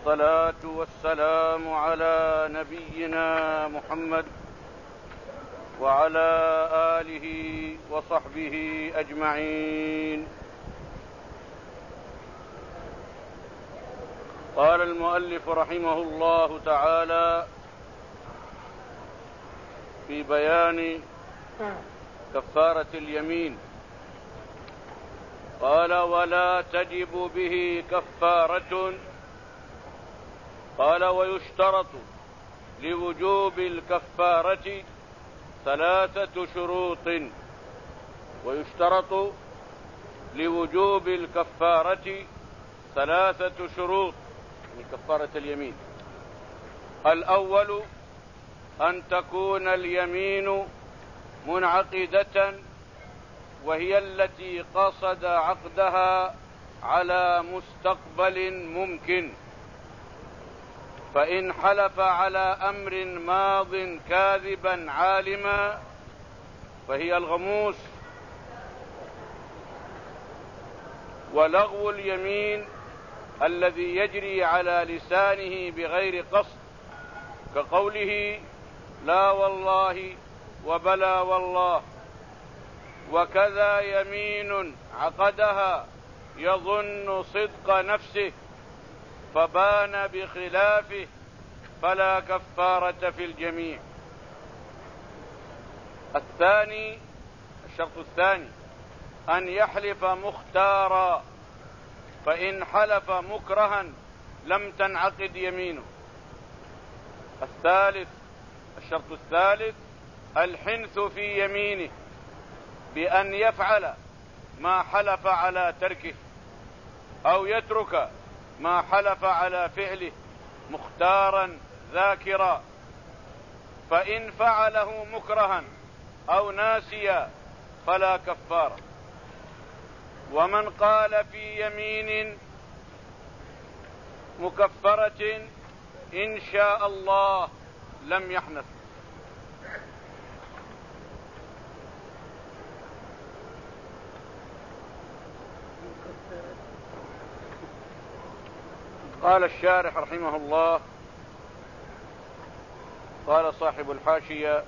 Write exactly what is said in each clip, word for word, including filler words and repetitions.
والصلاة والسلام على نبينا محمد وعلى آله وصحبه أجمعين. قال المؤلف رحمه الله تعالى في بيان كفارة اليمين، قال: ولا تجب به كفارة. قال: ويشترط لوجوب الكفارة ثلاثة شروط. ويشترط لوجوب الكفارة ثلاثة شروط، يعني كفارة اليمين. الأول أن تكون اليمين منعقدة، وهي التي قصد عقدها على مستقبل ممكن، فإن حلف على أمر ماض كاذبا عالما فهي الغموس. ولغو اليمين الذي يجري على لسانه بغير قصد، كقوله لا والله وبلا والله. وكذا يمين عقدها يظن صدق نفسه فبان بخلافه فلا كفارة في الجميع. الثاني الشرط الثاني أن يحلف مختارا، فإن حلف مكرها لم تنعقد يمينه. الثالث الشرط الثالث الحنث في يمينه بأن يفعل ما حلف على تركه، أو يترك ما حلف على فعله مختارا ذاكرا، فإن فعله مكرها أو ناسيا فلا كفارة. ومن قال في يمين مكفرة إن شاء الله لم يحنث. قال الشارح رحمه الله، قال صاحب الحاشية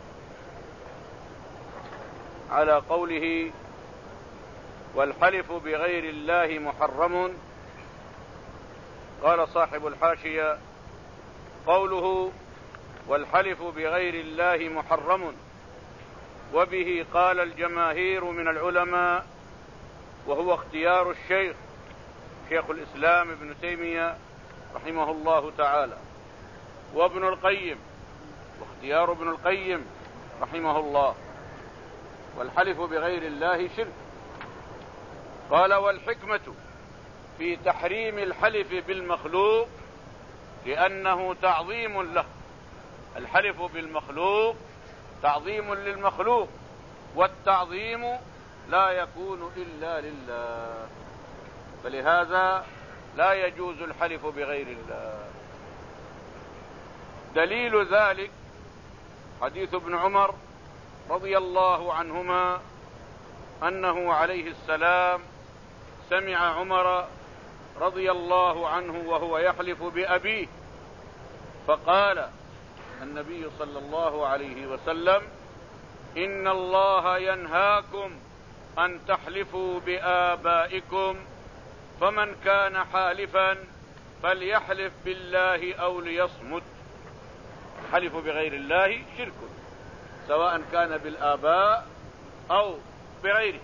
على قوله والحلف بغير الله محرم، قال صاحب الحاشية قوله والحلف بغير الله محرم وبه قال الجماهير من العلماء، وهو اختيار الشيخ شيخ الإسلام ابن تيمية رحمه الله تعالى، وابن القيم، واختيار ابن القيم رحمه الله. والحلف بغير الله شرك. قال: والحكمة في تحريم الحلف بالمخلوق لأنه تعظيم له. الحلف بالمخلوق تعظيم للمخلوق، والتعظيم لا يكون إلا لله، فلهذا لا يجوز الحلف بغير الله. دليل ذلك حديث ابن عمر رضي الله عنهما أنه عليه السلام سمع عمر رضي الله عنه وهو يحلف بأبيه، فقال النبي صلى الله عليه وسلم: إن الله ينهاكم أن تحلفوا بآبائكم، فمن كان حالفا فليحلف بالله أو ليصمت. الحلف بغير الله شرك، سواء كان بالآباء أو بغيره.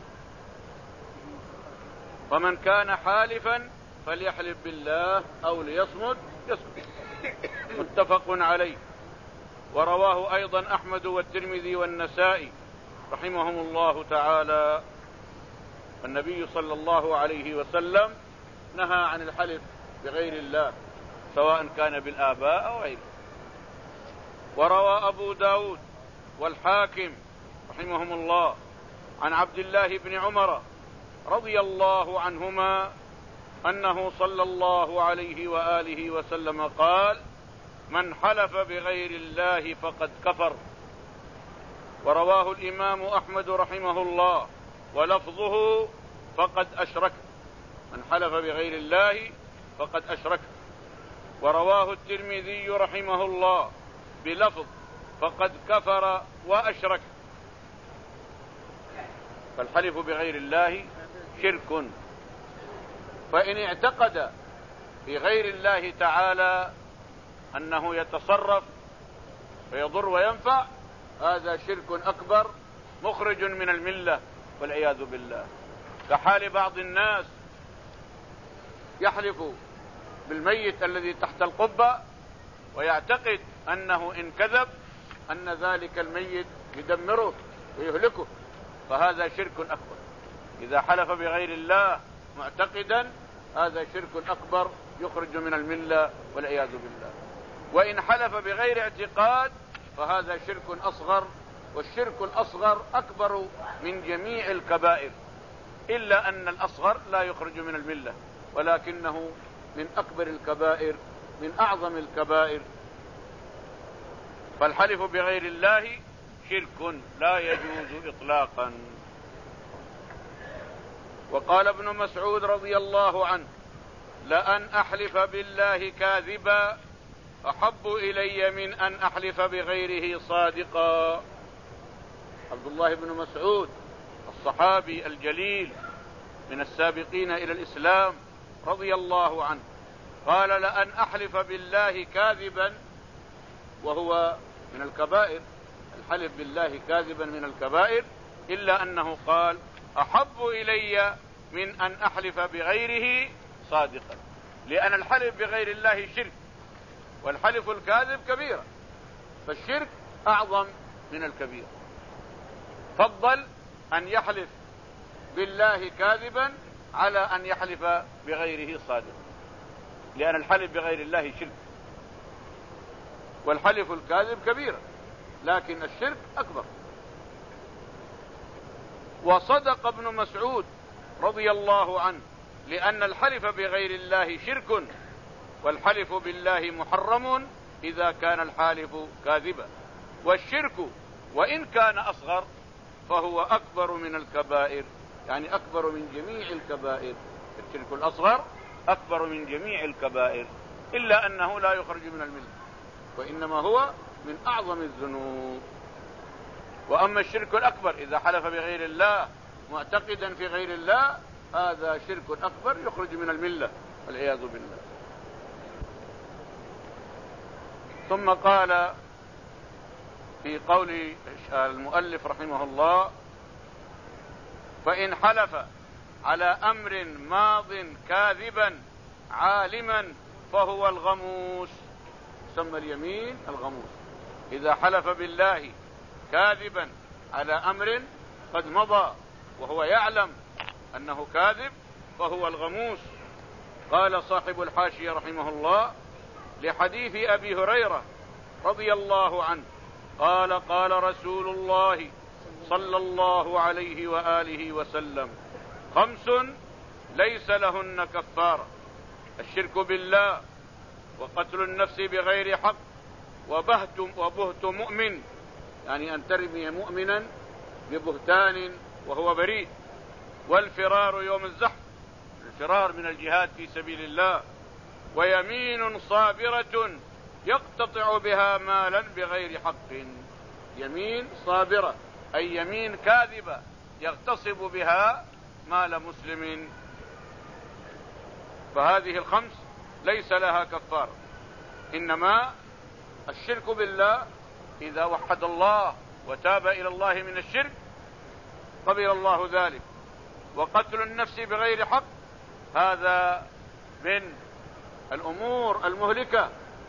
فمن كان حالفا فليحلف بالله أو ليصمت يصمت. متفق عليه. ورواه أيضا أحمد والترمذي والنسائي رحمهم الله تعالى. النبي صلى الله عليه وسلم نهى عن الحلف بغير الله سواء كان بالآباء أو غيره. وروى أبو داود والحاكم رحمهم الله عن عبد الله بن عمر رضي الله عنهما أنه صلى الله عليه وآله وسلم قال: من حلف بغير الله فقد كفر. ورواه الإمام أحمد رحمه الله ولفظه: فقد أشرك. من حلف بغير الله فقد أشرك. ورواه الترمذي رحمه الله بلفظ فقد كفر وأشرك. فالحلف بغير الله شرك. فإن اعتقد بغير الله تعالى أنه يتصرف ويضر وينفع، هذا شرك أكبر مخرج من الملة والعياذ بالله. كحال بعض الناس يحلف بالميت الذي تحت القبة ويعتقد أنه إن كذب أن ذلك الميت يدمره ويهلكه، فهذا شرك أكبر. إذا حلف بغير الله معتقدا هذا شرك أكبر يخرج من الملة والعياذ بالله. وإن حلف بغير اعتقاد فهذا شرك أصغر، والشرك الأصغر أكبر من جميع الكبائر، إلا أن الأصغر لا يخرج من الملة، ولكنه من أكبر الكبائر، من أعظم الكبائر. فالحلف بغير الله شرك لا يجوز إطلاقا. وقال ابن مسعود رضي الله عنه: لأن أحلف بالله كاذبا أحب إلي من أن أحلف بغيره صادقا. عبد الله بن مسعود الصحابي الجليل من السابقين إلى الإسلام رضي الله عنه قال: لأن أحلف بالله كاذبا، وهو من الكبائر، الحلف بالله كاذبا من الكبائر، إلا أنه قال: أحب إلي من أن أحلف بغيره صادقا، لأن الحلف بغير الله شرك، والحلف الكاذب كبيرة، فالشرك أعظم من الكبيرة. فضل أن يحلف بالله كاذبا على أن يحلف بغيره صادقا، لأن الحلف بغير الله شرك، والحلف الكاذب كبيرة، لكن الشرك أكبر. وصدق ابن مسعود رضي الله عنه، لأن الحلف بغير الله شرك، والحلف بالله محرم إذا كان الحالف كاذبا. والشرك وإن كان أصغر فهو أكبر من الكبائر، يعني أكبر من جميع الكبائر. الشرك الأصغر أكبر من جميع الكبائر، إلا أنه لا يخرج من الملة، وإنما هو من أعظم الذنوب. وأما الشرك الأكبر إذا حلف بغير الله معتقدا في غير الله، هذا شرك أكبر يخرج من الملة والعياذ بالله. ثم قال في قول المؤلف رحمه الله: فإن حلف على أمر ماض كاذبا عالما فهو الغموس. سمى اليمين الغموس. إذا حلف بالله كاذبا على أمر قد مضى وهو يعلم أنه كاذب فهو الغموس. قال صاحب الحاشية رحمه الله: لحديث أبي هريرة رضي الله عنه قال: قال رسول الله صلى الله عليه وآله وسلم: خمس ليس لهن كفارة: الشرك بالله، وقتل النفس بغير حق، وبهت وبهت مؤمن، يعني أن ترمي مؤمنا ببهتان وهو بريء، والفرار يوم الزحف، الفرار من الجهاد في سبيل الله، ويمين صابرة يقتطع بها مالا بغير حق. يمين صابرة أي يمين كاذبة يغتصب بها مال مسلم. فهذه الخمس ليس لها كفارة، إنما الشرك بالله إذا وحد الله وتاب إلى الله من الشرك قبل الله ذلك. وقتل النفس بغير حق هذا من الأمور المهلكة.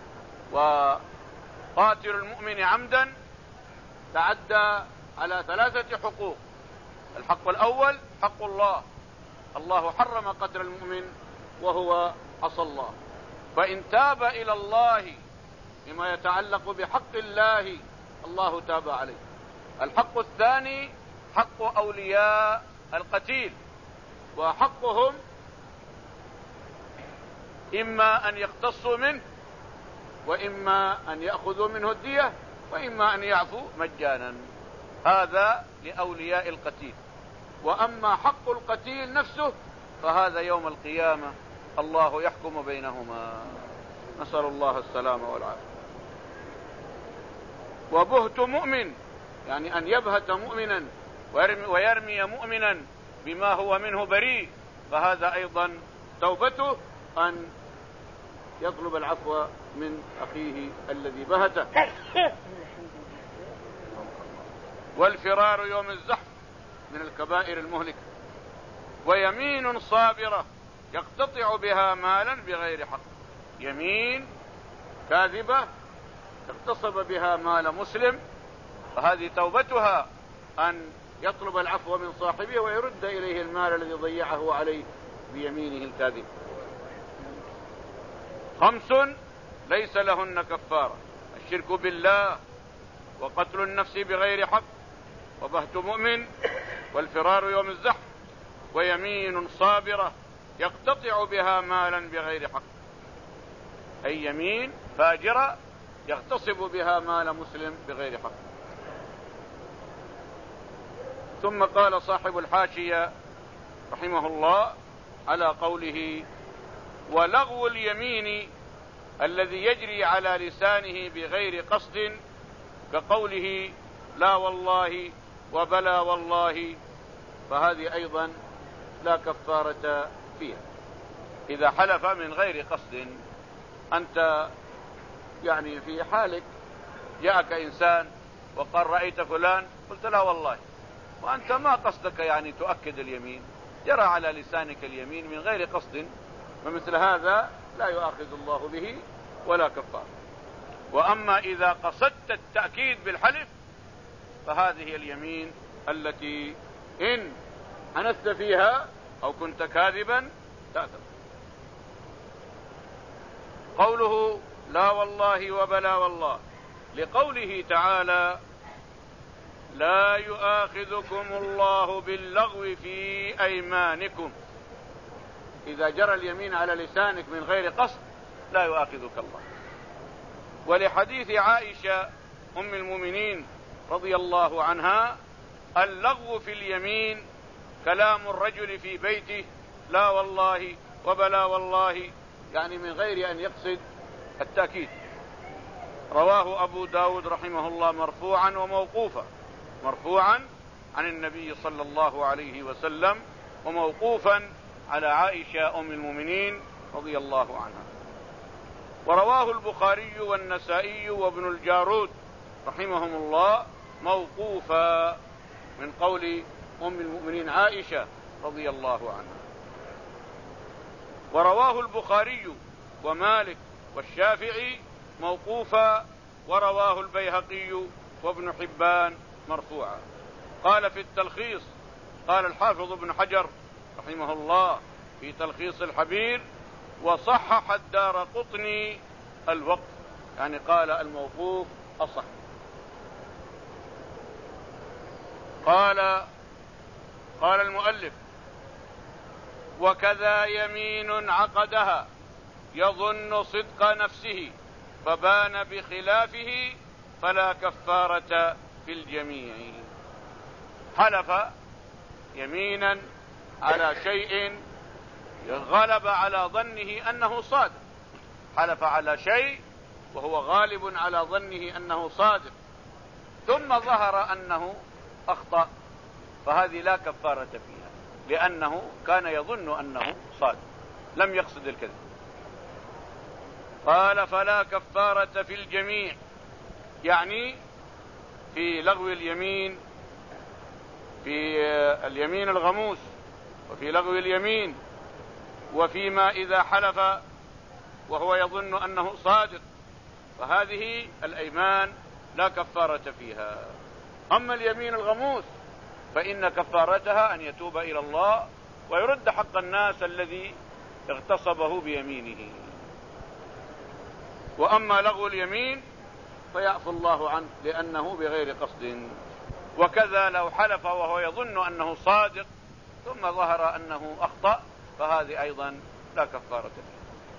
وقاتل المؤمن عمدا تعدى على ثلاثة حقوق: الحق الأول حق الله، الله حرم قتل المؤمن وهو عصى الله، فإن تاب إلى الله بما يتعلق بحق الله الله تاب عليه. الحق الثاني حق أولياء القتيل، وحقهم إما أن يقتصوا منه، وإما أن يأخذوا منه الدية، وإما أن يعفوا مجانا. هذا لأولياء القتيل. وأما حق القتيل نفسه فهذا يوم القيامة الله يحكم بينهما. نسأل الله السلامة والعافية. وبهت مؤمن يعني أن يبهت مؤمنا ويرمي, ويرمي مؤمنا بما هو منه بريء، فهذا أيضا توبته أن يطلب العفو من أخيه الذي بهته. والفرار يوم الزحف من الكبائر المهلكة. ويمين صابرة يقتطع بها مالا بغير حق، يمين كاذبة اغتصب بها مال مسلم، فهذه توبتها أن يطلب العفو من صاحبه ويرد إليه المال الذي ضيعه عليه بيمينه الكاذب. خمس ليس لهن كفارة: الشرك بالله، وقتل النفس بغير حق، وبهت مؤمن، والفرار يوم الزحف، ويمين صابرة يقتطع بها مالا بغير حق، أي يمين فاجرة يغتصب بها مال مسلم بغير حق. ثم قال صاحب الحاشية رحمه الله على قوله: ولغو اليمين الذي يجري على لسانه بغير قصد، كقوله لا والله وبلا والله، فهذه أيضا لا كفارة فيها إذا حلف من غير قصد. أنت يعني في حالك جاءك إنسان وقال رأيت فلان، قلت لا والله، وأنت ما قصدك يعني تؤكد اليمين، جرى على لسانك اليمين من غير قصد، ومثل هذا لا يؤاخذ الله به ولا كفارة. وأما إذا قصدت التأكيد بالحلف فهذه اليمين التي إن حنثت فيها أو كنت كاذبا تأثم. قوله لا والله وبلا والله، لقوله تعالى: لا يؤاخذكم الله باللغو في أيمانكم. إذا جرى اليمين على لسانك من غير قصد لا يؤاخذك الله. ولحديث عائشة أم المؤمنين رضي الله عنها: اللغو في اليمين كلام الرجل في بيته لا والله وبلا والله، يعني من غير أن يقصد التأكيد. رواه أبو داود رحمه الله مرفوعا وموقوفا، مرفوعا عن النبي صلى الله عليه وسلم، وموقوفا على عائشة أم المؤمنين رضي الله عنها. ورواه البخاري والنسائي وابن الجارود رحمهم الله موقوفا من قول أم المؤمنين عائشة رضي الله عنها. ورواه البخاري ومالك والشافعي موقوفا، ورواه البيهقي وابن حبان مرفوعا. قال في التلخيص، قال الحافظ ابن حجر رحمه الله في تلخيص الحبير: وصحح الدارقطني الوقف، يعني قال الموقوف أصح. قال قال المؤلف: وكذا يمين عقدها يظن صدق نفسه فبان بخلافه فلا كفارة في الجميع. حلف يمينا على شيء غلب على ظنه أنه صادق، حلف على شيء وهو غالب على ظنه أنه صادق، ثم ظهر أنه أخطأ، فهذه لا كفارة فيها، لأنه كان يظن أنه صادق لم يقصد الكذب. قال: فلا كفارة في الجميع، يعني في لغو اليمين، في اليمين الغموس، وفي لغو اليمين، وفيما إذا حلف وهو يظن أنه صادق، فهذه الأيمان لا كفارة فيها. أما اليمين الغموس فإن كفارتها أن يتوب إلى الله ويرد حق الناس الذي اغتصبه بيمينه. وأما لغو اليمين فيعفو الله عنه لأنه بغير قصد. وكذا لو حلف وهو يظن أنه صادق ثم ظهر أنه أخطأ فهذه أيضا لا كفارة فيها.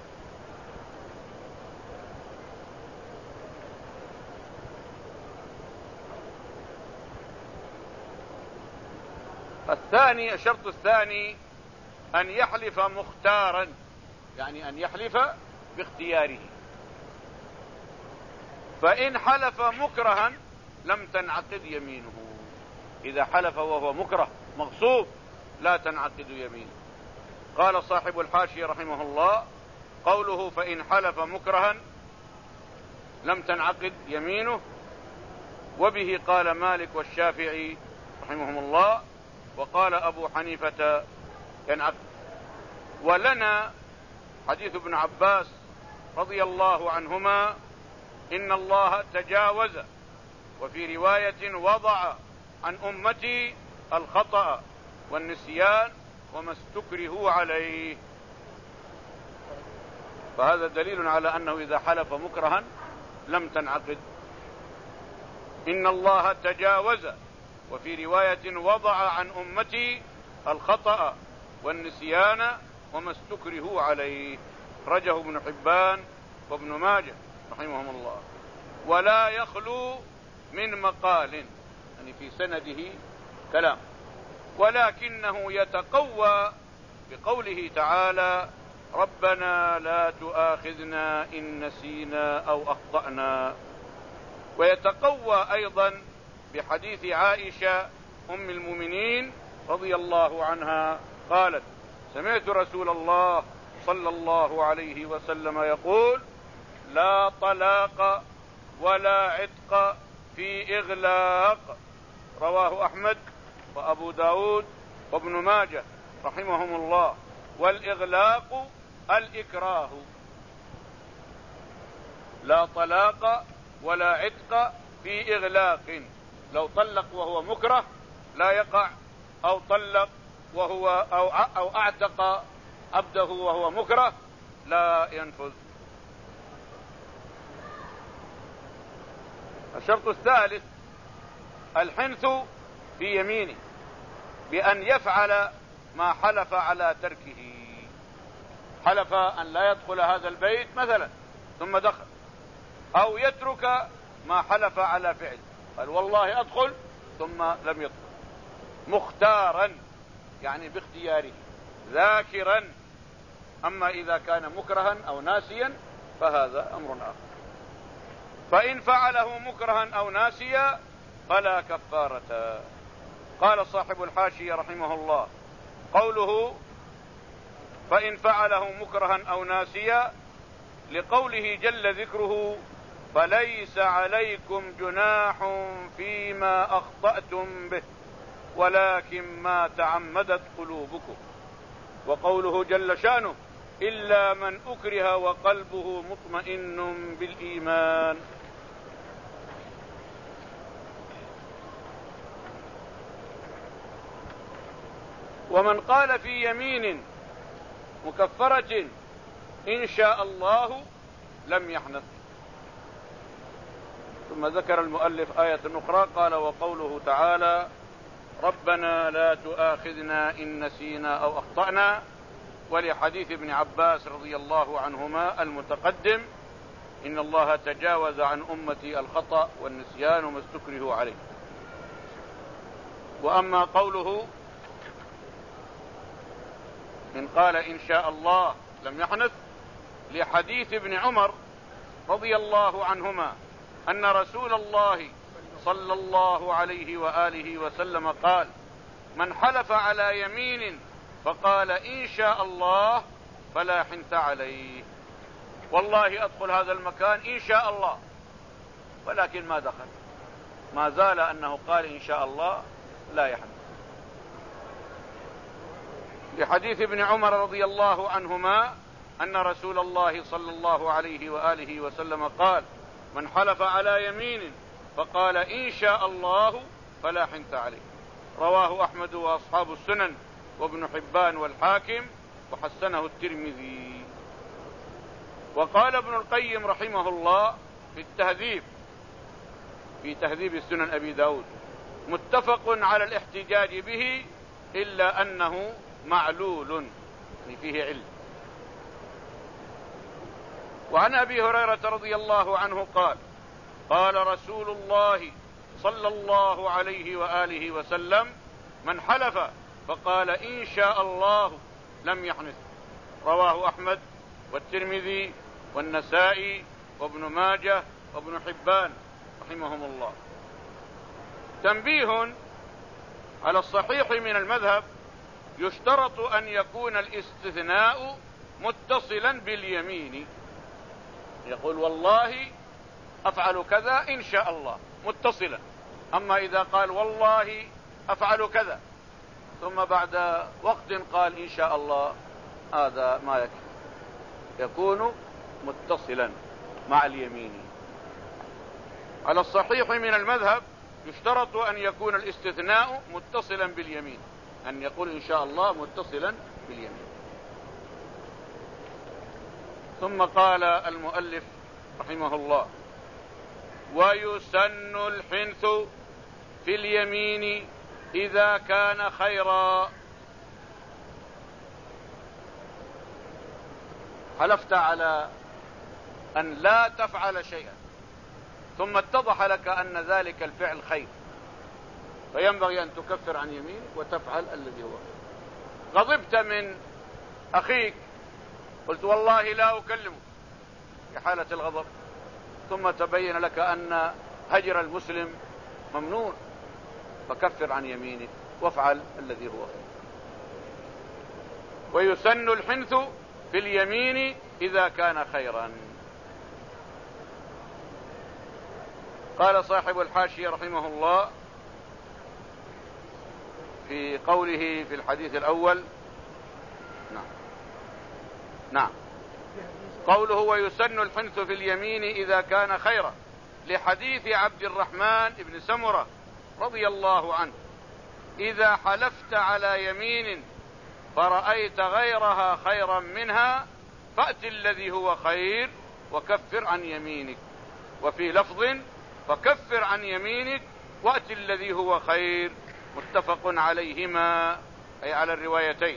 الثاني، الشرط الثاني أن يحلف مختارا، يعني أن يحلف باختياره، فإن حلف مكرها لم تنعقد يمينه. إذا حلف وهو مكره مغصوب لا تنعقد يمينه. قال صاحب الحاشية رحمه الله: قوله فإن حلف مكرها لم تنعقد يمينه، وبه قال مالك والشافعي رحمهم الله، وقال أبو حنيفة ينعقد. ولنا حديث ابن عباس رضي الله عنهما: إن الله تجاوز، وفي رواية وضع عن أمتي الخطأ والنسيان وما استكرهوا عليه. فهذا دليل على أنه إذا حلف مكرها لم تنعقد. إن الله تجاوز، وفي رواية وضع عن أمتي الخطأ والنسيان وما استكرهوا عليه. رجه ابن حبان وابن ماجه رحمهم الله. ولا يخلو من مقال، يعني في سنده كلام، ولكنه يتقوى بقوله تعالى: ربنا لا تؤاخذنا إن نسينا أو أخطأنا. ويتقوى أيضا بحديث عائشة أم المؤمنين رضي الله عنها قالت: سمعت رسول الله صلى الله عليه وسلم يقول: لا طلاق ولا عتق في إغلاق. رواه أحمد وأبو داود وابن ماجه رحمهم الله. والإغلاق الإكراه. لا طلاق ولا عتق في إغلاق. لو طلق وهو مكره لا يقع، أو طلق وهو أو أو أعتق عبده وهو مكره لا ينفذ. الشرط الثالث الحنث في يمينه بأن يفعل ما حلف على تركه. حلف أن لا يدخل هذا البيت مثلا ثم دخل، أو يترك ما حلف على فعل، قال والله أدخل ثم لم يدخل، مختارا يعني باختياره، ذاكرا. أما إذا كان مكرها أو ناسيا فهذا أمر آخر. فإن فعله مكرها أو ناسيا فلا كفارة. قال صاحب الحاشية رحمه الله: قوله فإن فعله مكرها أو ناسيا لقوله جل ذكره: فليس عليكم جناح فيما أخطأتم به ولكن ما تعمدت قلوبكم. وقوله جل شأنه: إلا من أكره وقلبه مطمئن بالإيمان. ومن قال في يمين مكفرة إن شاء الله لم يحنث. ثم ذكر المؤلف آية أخرى قال: وقوله تعالى: ربنا لا تؤاخذنا إن نسينا أو أخطأنا، ولحديث ابن عباس رضي الله عنهما المتقدم: إن الله تجاوز عن أمتي الخطأ والنسيان وما استكرهوا عليه. وأما قوله من قال إن شاء الله لم يحنث لحديث ابن عمر رضي الله عنهما أن رسول الله صلى الله عليه وآله وسلم قال: من حلف على يمين فقال إن شاء الله فلا حنث عليه. والله أدخل هذا المكان إن شاء الله، ولكن ما دخل، ما زال أنه قال إن شاء الله لا يحنث. لحديث ابن عمر رضي الله عنهما أن رسول الله صلى الله عليه وآله وسلم قال: من حلف على يمين فقال إن شاء الله فلا حنث عليه. رواه أحمد وأصحاب السنن وابن حبان والحاكم وحسنه الترمذي. وقال ابن القيم رحمه الله في التهذيب في تهذيب السنن أبي داود: متفق على الاحتجاج به إلا أنه معلول، يعني فيه علم. وعن أبي هريرة رضي الله عنه قال: قال رسول الله صلى الله عليه وآله وسلم: من حلف فقال إن شاء الله لم يحنث. رواه أحمد والترمذي والنسائي وابن ماجه وابن حبان رحمهم الله. تنبيه على الصحيح من المذهب: يشترط أن يكون الاستثناء متصلا باليمين. يقول والله أفعل كذا إن شاء الله، متصلا. أما إذا قال والله أفعل كذا ثم بعد وقت قال إن شاء الله، هذا ما يكفي، يكون متصلا مع اليمين. على الصحيح من المذهب يشترط أن يكون الاستثناء متصلا باليمين، أن يقول إن شاء الله متصلا باليمين. ثم قال المؤلف رحمه الله: ويسن الحنث في اليمين إذا كان خيرا. حلفت على أن لا تفعل شيئا ثم اتضح لك أن ذلك الفعل خير، فينبغي أن تكفر عن يمينك وتفعل الذي هو خير. غضبت من أخيك، قلت والله لا أكلمك في حالة الغضب، ثم تبين لك أن هجر المسلم ممنوع، فكفر عن يمينك وافعل الذي هو خير. ويسن الحنث في اليمين إذا كان خيرا. قال صاحب الحاشية رحمه الله في قوله في الحديث الأول: نعم نعم قوله ويسن الحنث في اليمين إذا كان خيرا، لحديث عبد الرحمن بن سمرة رضي الله عنه: إذا حلفت على يمين فرأيت غيرها خيرا منها فأت الذي هو خير وكفر عن يمينك. وفي لفظ: فكفر عن يمينك وأت الذي هو خير. متفق عليهما، أي على الروايتين.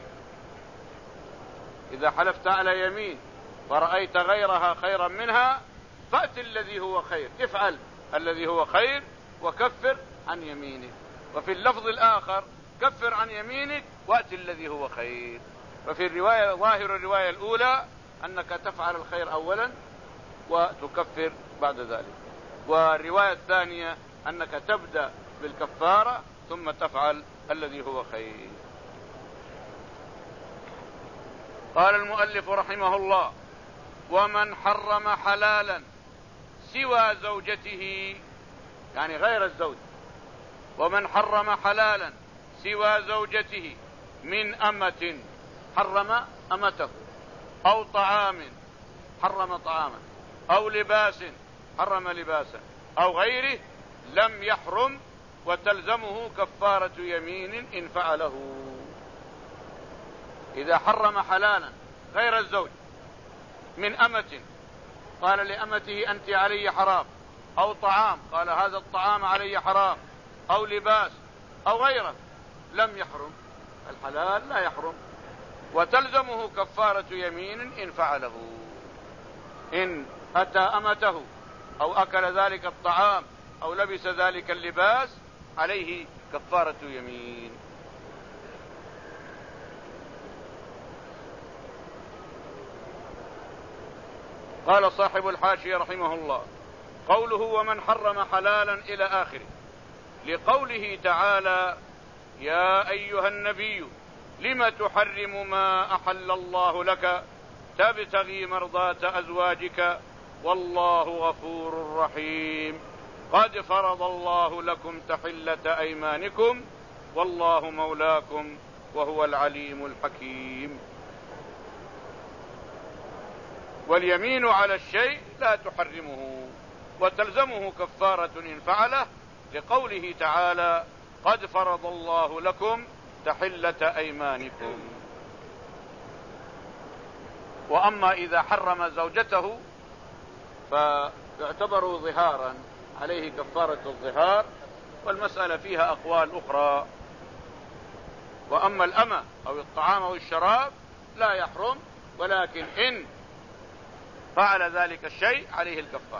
إذا حلفت على يمين فرأيت غيرها خيرا منها فأت الذي هو خير، افعل الذي هو خير وكفر عن يمينك. وفي اللفظ الآخر: كفر عن يمينك وأت الذي هو خير. ففي الرواية ظاهر الرواية الأولى أنك تفعل الخير أولا وتكفر بعد ذلك، والرواية الثانية أنك تبدأ بالكفارة ثم تفعل الذي هو خير. قال المؤلف رحمه الله: ومن حرم حلالا سوى زوجته، يعني غير الزوج، ومن حرم حلالا سوى زوجته من أمة، حرم أمته، أو طعام، حرم طعاما، أو لباس، حرم لباسا، أو غيره، لم يحرم، وتلزمه كفارة يمين إن فعله. إذا حرم حلالا غير الزوج من أمة، قال لأمته أنت علي حرام، أو طعام، قال هذا الطعام علي حرام، أو لباس أو غيره، لم يحرم، الحلال لا يحرم، وتلزمه كفارة يمين إن فعله. إن أتى أمته أو أكل ذلك الطعام أو لبس ذلك اللباس عليه كفارة يمين. قال صاحب الحاشية رحمه الله: قوله ومن حرم حلالا إلى آخره، لقوله تعالى: يا أيها النبي لم تحرم ما أحل الله لك تبتغي مرضات أزواجك والله غفور رحيم، قد فرض الله لكم تحلة أيمانكم والله مولاكم وهو العليم الحكيم. واليمين على الشيء لا تحرمه وتلزمه كفارة إن فعله، لقوله تعالى: قد فرض الله لكم تحلة أيمانكم. وأما إذا حرم زوجته فيعتبر ظهارا، عليه كفارة الظهار، والمسألة فيها أقوال أخرى. وأما الأمة أو الطعام أو الشراب لا يحرم، ولكن إن فعل ذلك الشيء عليه الكفارة.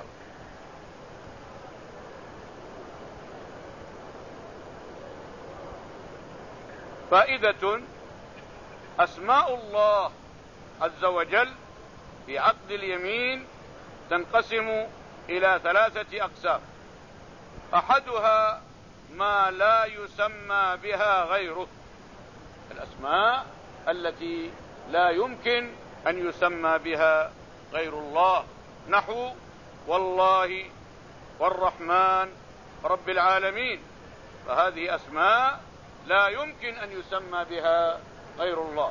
فائدة: أسماء الله عز وجل في عقد اليمين تنقسم إلى ثلاثة أقسام. أحدها ما لا يسمى بها غيره، الأسماء التي لا يمكن أن يسمى بها غير الله، نحو والله والرحمن رب العالمين، فهذه أسماء لا يمكن أن يسمى بها غير الله،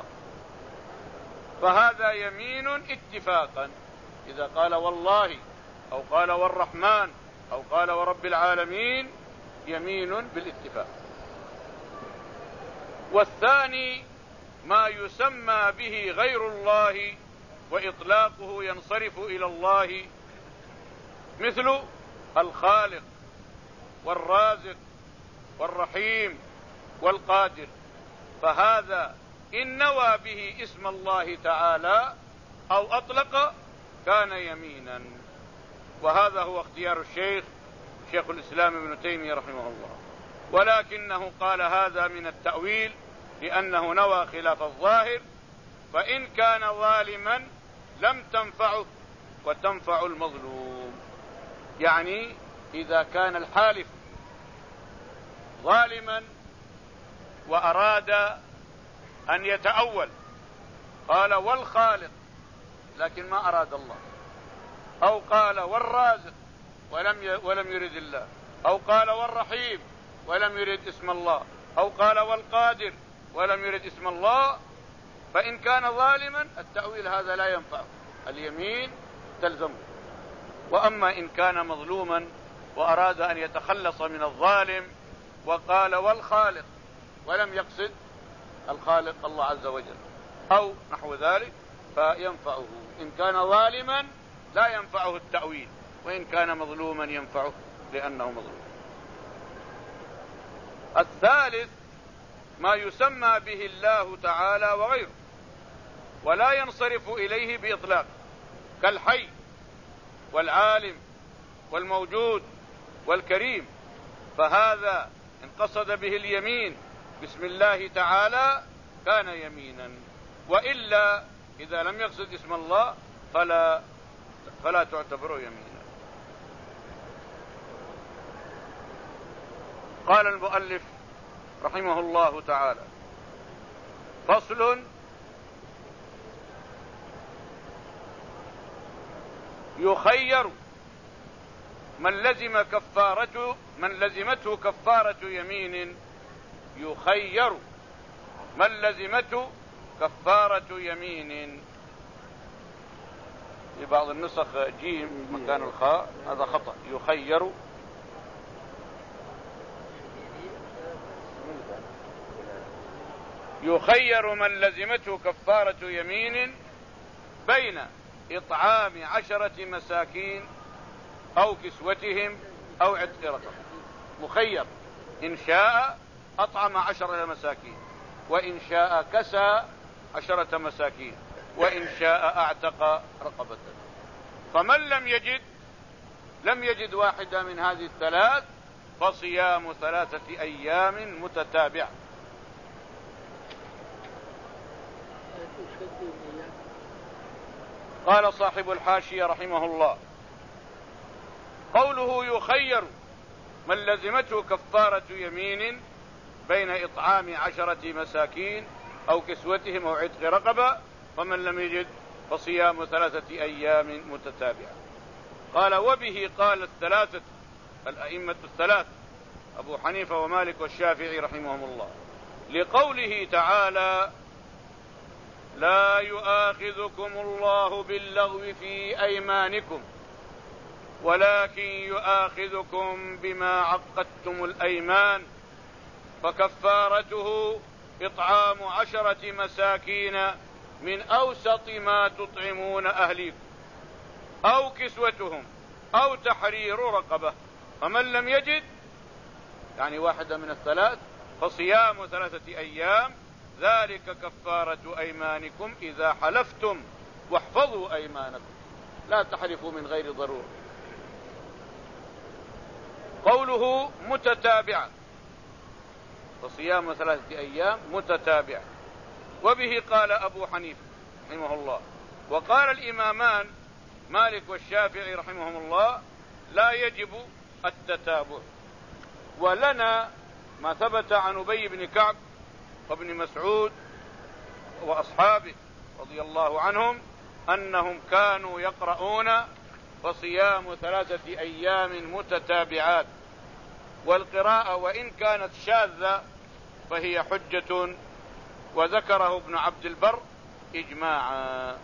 فهذا يمين اتفاقا. إذا قال والله أو قال والرحمن أو قال ورب العالمين يمين بالاتفاق. والثاني ما يسمى به غير الله وإطلاقه ينصرف إلى الله، مثل الخالق والرازق والرحيم والقادر، فهذا إن نوى به اسم الله تعالى أو أطلق كان يمينا. وهذا هو اختيار الشيخ شيخ الإسلام ابن تيمية رحمه الله، ولكنه قال هذا من التأويل لأنه نوى خلاف الظاهر، فإن كان ظالما لم تنفعه وتنفع المظلوم. يعني إذا كان الحالف ظالما وأراد أن يتأول قال والخالق لكن ما أراد الله، أو قال والرازق ولم ولم يرد الله، أو قال والرحيم ولم يرد اسم الله، أو قال والقادر ولم يرد اسم الله، فإن كان ظالما التأويل هذا لا ينفع، اليمين تلزمه. وأما إن كان مظلوما وأراد أن يتخلص من الظالم وقال والخالق ولم يقصد الخالق الله عز وجل أو نحو ذلك فينفعه. إن كان ظالما لا ينفعه التأويل، وإن كان مظلوما ينفعه لأنه مظلوم. الثالث ما يسمى به الله تعالى وغيره ولا ينصرف إليه بإطلاق، كالحي والعالم والموجود والكريم، فهذا إن قصد به اليمين بسم الله تعالى كان يمينا، وإلا إذا لم يقصد اسم الله فلا فلا تعتبر يمينا. قال المؤلف رحمه الله تعالى: فصل: يخير من لزم كفارته من لزمته كفارة يمين يخير من لزمته كفارة يمين. في بعض النسخ جيم مكان الخاء، هذا خطأ، يخير. يخير من لزمته كفارة يمين بين إطعام عشرة مساكين أو كسوتهم أو عتق رقبة. مخير، إن شاء أطعم عشرة مساكين، وإن شاء كسى عشرة مساكين، وإن شاء أعتق رقبة. فمن لم يجد لم يجد واحدة من هذه الثلاث فصيام ثلاثة أيام متتابعة. قال صاحب الحاشية رحمه الله: قوله يخير من لزمته كفارة يمين بين إطعام عشرة مساكين أو كسوتهم أو عتق رقبة، فمن لم يجد فصيام ثلاثة أيام متتابعة. قال: وبه قال الثلاثة الأئمة الثلاث أبو حنيفة ومالك والشافعي رحمهم الله، لقوله تعالى: لا يؤاخذكم الله باللغو في أيمانكم ولكن يؤاخذكم بما عقدتم الأيمان، فكفارته إطعام عشرة مساكين من أوسط ما تطعمون أهليكم أو كسوتهم أو تحرير رقبة، فمن لم يجد يعني واحدة من الثلاث فصيام ثلاثة أيام، ذلك كفارة أيمانكم إذا حلفتم، واحفظوا أيمانكم، لا تحلفوا من غير ضرورة. قوله متتابعة، فصيام ثلاثة أيام متتابعة. وبه قال أبو حنيفة رحمه الله، وقال الإمامان مالك والشافعي رحمهم الله: لا يجب التتابع. ولنا ما ثبت عن أبي بن كعب وابن مسعود وأصحابه رضي الله عنهم أنهم كانوا يقرؤون فصيام ثلاثة أيام متتابعات، والقراءة وإن كانت شاذة فهي حجة، وذكره ابن عبد البر إجماعا.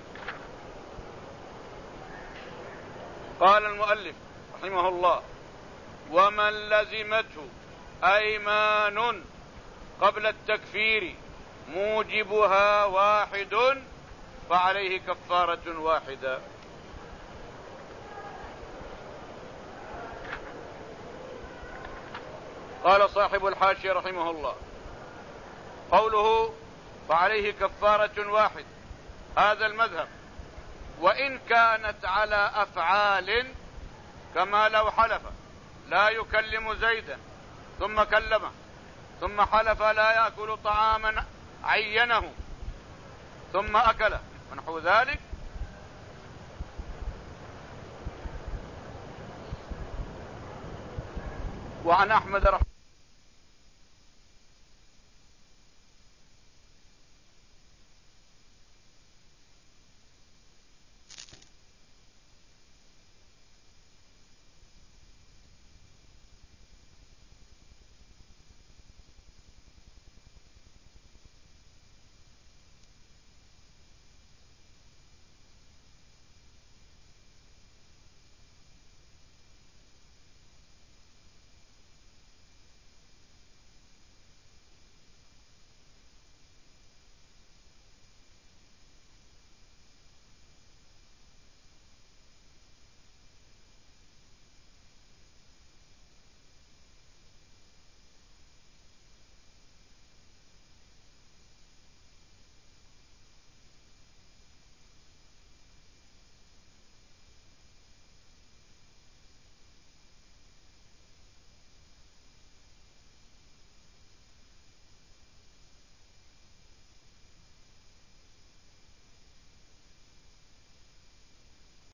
قال المؤلف رحمه الله: ومن لزمته أيمان قبل التكفير موجبها واحد فعليه كفارة واحدة. قال صاحب الحاشية رحمه الله: قوله فعليه كفارة واحد، هذا المذهب وإن كانت على أفعال، كما لو حلف لا يكلم زيدا ثم كلمه، ثم حلف لا يأكل طعاما عينه ثم أكله ونحو ذلك. وعن أحمد رحمه